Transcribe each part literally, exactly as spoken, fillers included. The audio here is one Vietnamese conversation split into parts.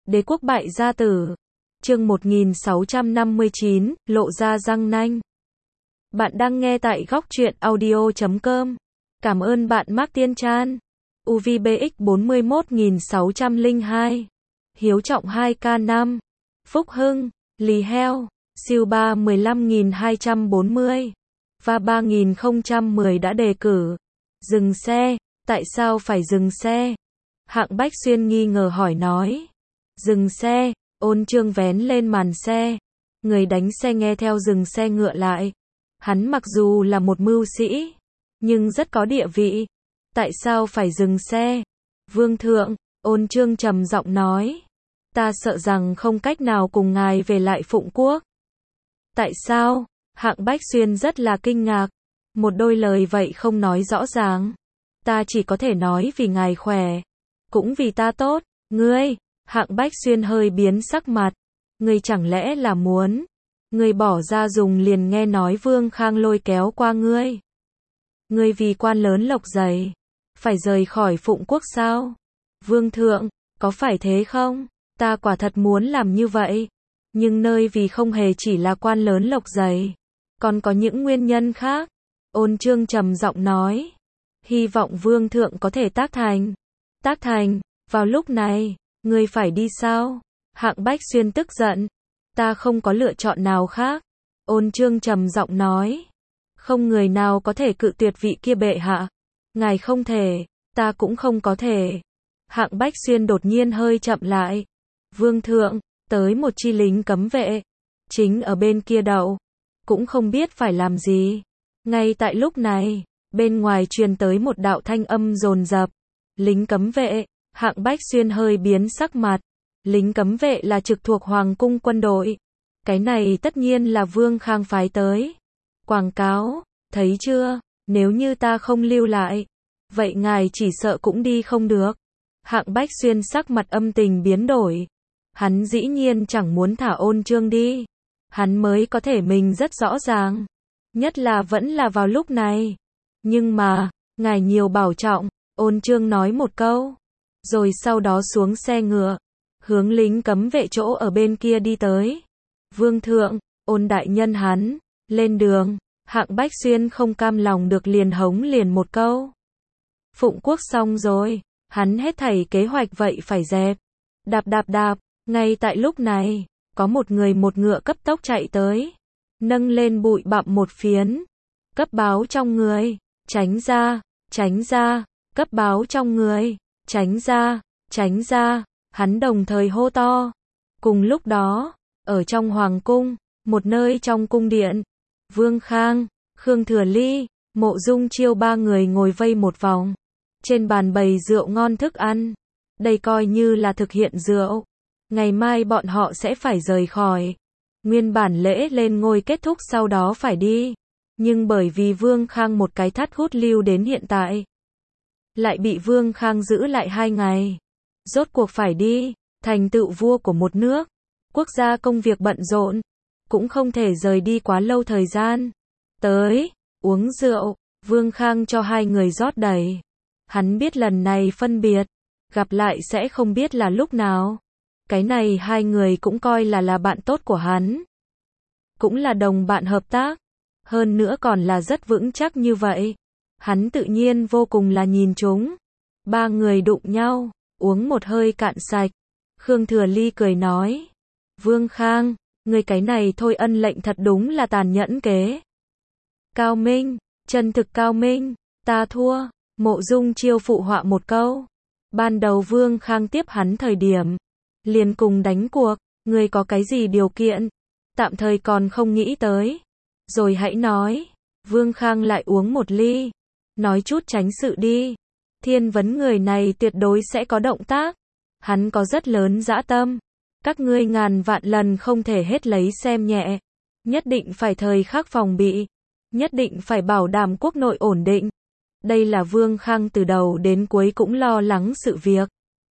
Đế quốc bại gia tử. Chương một nghìn sáu trăm năm mươi chín, lộ ra răng nanh. Bạn đang nghe tại góc truyện audio chấm com. Cảm ơn bạn Mark Tiên Tran. u vê bê ích bốn mươi mốt nghìn sáu trăm lẻ hai. Hiếu Trọng hai K năm. Phúc Hưng, Lý Heo, Siêu ba mười lăm nghìn hai trăm bốn mươi. Và ba nghìn không trăm mười đã đề cử. Dừng xe, tại sao phải dừng xe? Hạng Bách Xuyên nghi ngờ hỏi nói. Dừng xe, Ôn Chương vén lên màn xe. Người đánh xe nghe theo dừng xe ngựa lại. Hắn mặc dù là một mưu sĩ, nhưng rất có địa vị. Tại sao phải dừng xe? Vương thượng, Ôn Chương trầm giọng nói. Ta sợ rằng không cách nào cùng ngài về lại Phụng Quốc. Tại sao? Hạng Bách Xuyên rất là kinh ngạc. Một đôi lời vậy không nói rõ ràng. Ta chỉ có thể nói vì ngài khỏe. Cũng vì ta tốt. Ngươi, Hạng Bách Xuyên hơi biến sắc mặt. Ngươi chẳng lẽ là muốn. Ngươi bỏ ra dùng liền nghe nói Vương Khang lôi kéo qua ngươi. Ngươi vì quan lớn lộc dày. Phải rời khỏi Phụng Quốc sao? Vương thượng, có phải thế không? Ta quả thật muốn làm như vậy. Nhưng nơi vì không hề chỉ là quan lớn lộc dày. Còn có những nguyên nhân khác. Ôn Chương trầm giọng nói. Hy vọng Vương thượng có thể tác thành. Tác thành, vào lúc này, ngươi phải đi sao? Hạng Bách Xuyên tức giận. Ta không có lựa chọn nào khác. Ôn Chương trầm giọng nói. Không người nào có thể cự tuyệt vị kia bệ hạ. Ngài không thể, ta cũng không có thể. Hạng Bách Xuyên đột nhiên hơi chậm lại. Vương thượng, tới một chi lính cấm vệ. Chính ở bên kia đậu. Cũng không biết phải làm gì. Ngay tại lúc này, bên ngoài truyền tới một đạo thanh âm dồn dập. Lính cấm vệ. Hạng Bách Xuyên hơi biến sắc mặt. Lính cấm vệ là trực thuộc Hoàng cung quân đội. Cái này tất nhiên là Vương Khang phái tới. Quảng cáo, thấy chưa, nếu như ta không lưu lại, vậy ngài chỉ sợ cũng đi không được. Hạng Bách Xuyên sắc mặt âm tình biến đổi. Hắn dĩ nhiên chẳng muốn thả Ôn Chương đi. Hắn mới có thể mình rất rõ ràng. Nhất là vẫn là vào lúc này. Nhưng mà, ngài nhiều bảo trọng, Ôn Chương nói một câu. Rồi sau đó xuống xe ngựa. Hướng lính cấm vệ chỗ ở bên kia đi tới. Vương thượng, Ôn đại nhân hắn, lên đường. Hạng Bách Xuyên không cam lòng được liền hống liền một câu. Phụng Quốc xong rồi, hắn hết thảy kế hoạch vậy phải dẹp. Đạp đạp đạp, ngay tại lúc này, có một người một ngựa cấp tốc chạy tới. Nâng lên bụi bặm một phiến. Cấp báo trong người, tránh ra, tránh ra, cấp báo trong người, tránh ra, tránh ra, hắn đồng thời hô to. Cùng lúc đó, ở trong Hoàng cung, một nơi trong cung điện, Vương Khang, Khương Thừa Ly, Mộ Dung Chiêu ba người ngồi vây một vòng. Trên bàn bày rượu ngon thức ăn. Đây coi như là thực hiện rượu. Ngày mai bọn họ sẽ phải rời khỏi. Nguyên bản lễ lên ngôi kết thúc sau đó phải đi. Nhưng bởi vì Vương Khang một cái thắt hút lưu đến hiện tại. Lại bị Vương Khang giữ lại hai ngày. Rốt cuộc phải đi. Thành tựu vua của một nước. Quốc gia công việc bận rộn. Cũng không thể rời đi quá lâu thời gian. Tới, uống rượu. Vương Khang cho hai người rót đầy. Hắn biết lần này phân biệt. Gặp lại sẽ không biết là lúc nào. Cái này hai người cũng coi là là bạn tốt của hắn. Cũng là đồng bạn hợp tác. Hơn nữa còn là rất vững chắc như vậy. Hắn tự nhiên vô cùng là nhìn chúng. Ba người đụng nhau, uống một hơi cạn sạch. Khương Thừa Ly cười nói. Vương Khang, người cái này thôi ân lệnh thật đúng là tàn nhẫn kế. Cao minh, chân thực cao minh, ta thua. Mộ Dung Chiêu phụ họa một câu. Ban đầu Vương Khang tiếp hắn thời điểm. Liền cùng đánh cuộc, người có cái gì điều kiện? Tạm thời còn không nghĩ tới. Rồi hãy nói. Vương Khang lại uống một ly. Nói chút tránh sự đi. Thiên vấn người này tuyệt đối sẽ có động tác. Hắn có rất lớn dã tâm. Các ngươi ngàn vạn lần không thể hết lấy xem nhẹ. Nhất định phải thời khắc phòng bị. Nhất định phải bảo đảm quốc nội ổn định. Đây là Vương Khang từ đầu đến cuối cũng lo lắng sự việc.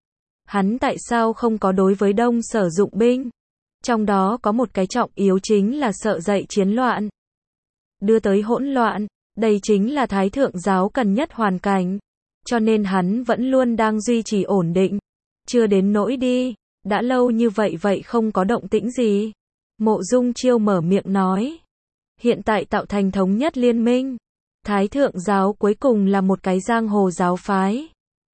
Hắn tại sao không có đối với Đông Sở dụng binh? Trong đó có một cái trọng yếu chính là sợ dậy chiến loạn. Đưa tới hỗn loạn, đây chính là Thái Thượng giáo cần nhất hoàn cảnh. Cho nên hắn vẫn luôn đang duy trì ổn định. Chưa đến nỗi đi, Đã lâu như vậy vậy không có động tĩnh gì. Mộ Dung Chiêu mở miệng nói. Hiện tại tạo thành thống nhất liên minh. Thái thượng giáo cuối cùng là một cái giang hồ giáo phái.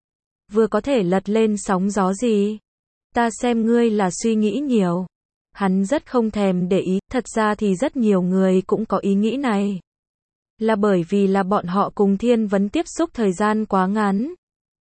Vừa có thể lật lên sóng gió gì. Ta xem ngươi là suy nghĩ nhiều. Hắn rất không thèm để ý, thật ra thì rất nhiều người cũng có ý nghĩ này. Là bởi vì là bọn họ cùng Thiên Vấn tiếp xúc thời gian quá ngắn.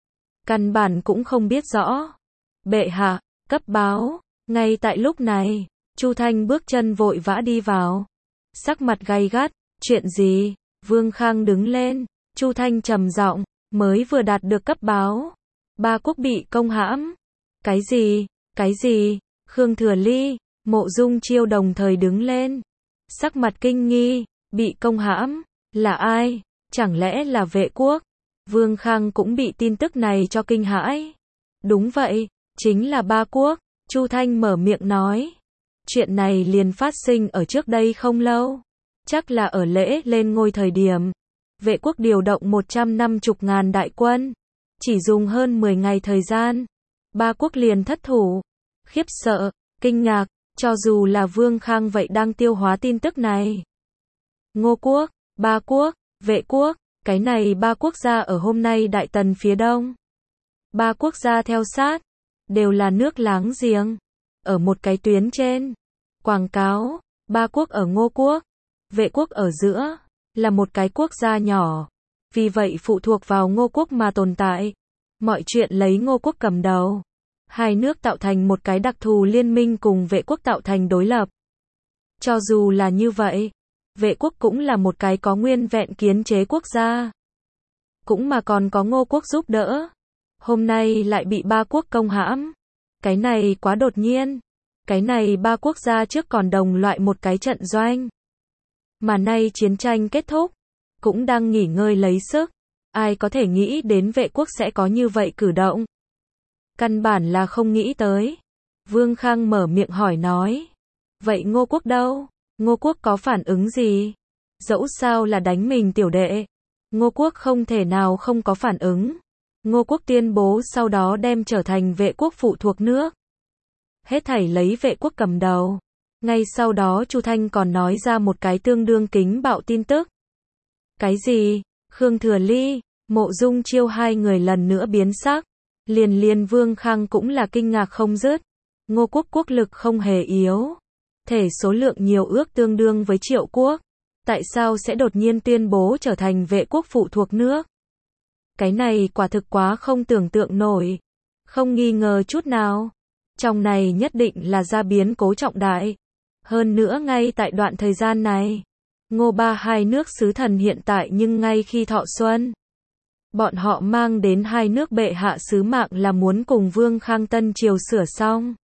Căn bản cũng không biết rõ. Bệ hạ, cấp báo. Ngay tại lúc này, Chu Thanh bước chân vội vã đi vào. Sắc mặt gay gắt, chuyện gì? Vương Khang đứng lên, Chu Thanh trầm giọng, mới vừa đạt được cấp báo. Ba quốc bị công hãm. Cái gì? Cái gì? Khương Thừa Ly, Mộ Dung Chiêu đồng thời đứng lên. Sắc mặt kinh nghi, bị công hãm, là ai? Chẳng lẽ là Vệ quốc? Vương Khang cũng bị tin tức này cho kinh hãi. Đúng vậy, chính là ba quốc, Chu Thanh mở miệng nói. Chuyện này liền phát sinh ở trước đây không lâu. Chắc là ở lễ lên ngôi thời điểm. Vệ quốc điều động một trăm năm mươi ngàn đại quân. Chỉ dùng hơn mười ngày thời gian. Ba quốc liền thất thủ. Khiếp sợ, kinh ngạc, cho dù là Vương Khang vậy đang tiêu hóa tin tức này. Ngô quốc, ba quốc, Vệ quốc, cái này ba quốc gia ở hôm nay Đại Tần phía đông. Ba quốc gia theo sát, đều là nước láng giềng. Ở một cái tuyến trên, quảng cáo, ba quốc ở Ngô quốc, Vệ quốc ở giữa, là một cái quốc gia nhỏ. Vì vậy phụ thuộc vào Ngô quốc mà tồn tại. Mọi chuyện lấy Ngô quốc cầm đầu. Hai nước tạo thành một cái đặc thù liên minh cùng Vệ quốc tạo thành đối lập. Cho dù là như vậy, Vệ quốc cũng là một cái có nguyên vẹn kiến chế quốc gia. Cũng mà còn có Ngô quốc giúp đỡ. Hôm nay lại bị ba quốc công hãm. Cái này quá đột nhiên. Cái này ba quốc gia trước còn đồng loại một cái trận doanh. Mà nay chiến tranh kết thúc. Cũng đang nghỉ ngơi lấy sức. Ai có thể nghĩ đến Vệ quốc sẽ có như vậy cử động. Căn bản là không nghĩ tới. Vương Khang mở miệng hỏi nói. Vậy Ngô quốc đâu? Ngô quốc có phản ứng gì? Dẫu sao là đánh mình tiểu đệ. Ngô quốc không thể nào không có phản ứng. Ngô quốc tuyên bố sau đó đem trở thành Vệ quốc phụ thuộc nước. Hết thảy lấy Vệ quốc cầm đầu. Ngay sau đó Chu Thanh còn nói ra một cái tương đương kính bạo tin tức. Cái gì? Khương Thừa Ly, Mộ Dung Chiêu hai người lần nữa biến sắc. Liền liền Vương Khang cũng là kinh ngạc không dứt. Ngô quốc quốc lực không hề yếu. Thể số lượng nhiều ước tương đương với Triệu quốc. Tại sao sẽ đột nhiên tuyên bố trở thành Vệ quốc phụ thuộc nước? Cái này quả thực quá không tưởng tượng nổi. Không nghi ngờ chút nào. Trong này nhất định là ra biến cố trọng đại. Hơn nữa ngay tại đoạn thời gian này. Ngô ba hai nước sứ thần hiện tại nhưng ngay khi thọ xuân. Bọn họ mang đến hai nước bệ hạ sứ mạng là muốn cùng Vương Khang Tân Triều sửa xong.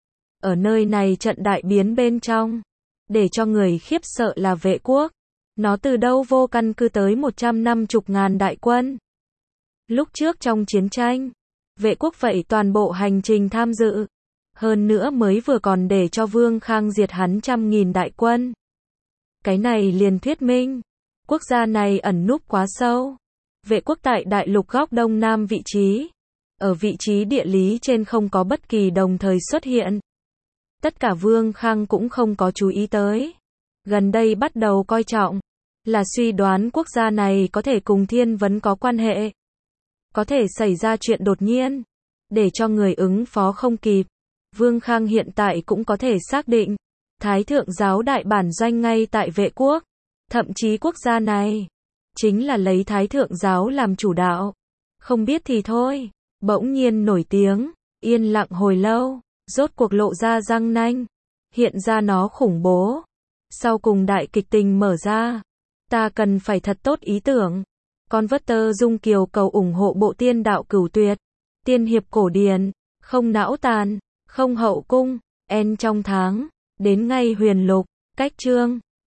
Ở nơi này trận đại biến bên trong. Để cho người khiếp sợ là Vệ quốc. Nó từ đâu vô căn cứ tới một trăm năm mươi ngàn đại quân. Lúc trước trong chiến tranh, Vệ quốc vậy toàn bộ hành trình tham dự. Hơn nữa mới vừa còn để cho Vương Khang diệt hắn trăm nghìn đại quân. Cái này liền thuyết minh. Quốc gia này ẩn núp quá sâu. Vệ quốc tại đại lục góc đông nam vị trí. Ở vị trí địa lý trên không có bất kỳ đồng thời xuất hiện. Tất cả Vương Khang cũng không có chú ý tới. Gần đây bắt đầu coi trọng. Là suy đoán quốc gia này có thể cùng Thiên Vấn có quan hệ. Có thể xảy ra chuyện đột nhiên. Để cho người ứng phó không kịp. Vương Khang hiện tại cũng có thể xác định. Thái thượng giáo đại bản doanh ngay tại Vệ quốc. Thậm chí quốc gia này. Chính là lấy Thái thượng giáo làm chủ đạo. Không biết thì thôi. Bỗng nhiên nổi tiếng. Yên lặng hồi lâu. Rốt cuộc lộ ra răng nanh. Hiện ra nó khủng bố. Sau cùng đại kịch tình mở ra. Ta cần phải thật tốt ý tưởng. Converter Dung Kiều cầu ủng hộ bộ tiên đạo cửu tuyệt. Tiên hiệp cổ điển. Không não tàn. Không hậu cung. En trong tháng. Đến ngay huyền lục. Cách chương.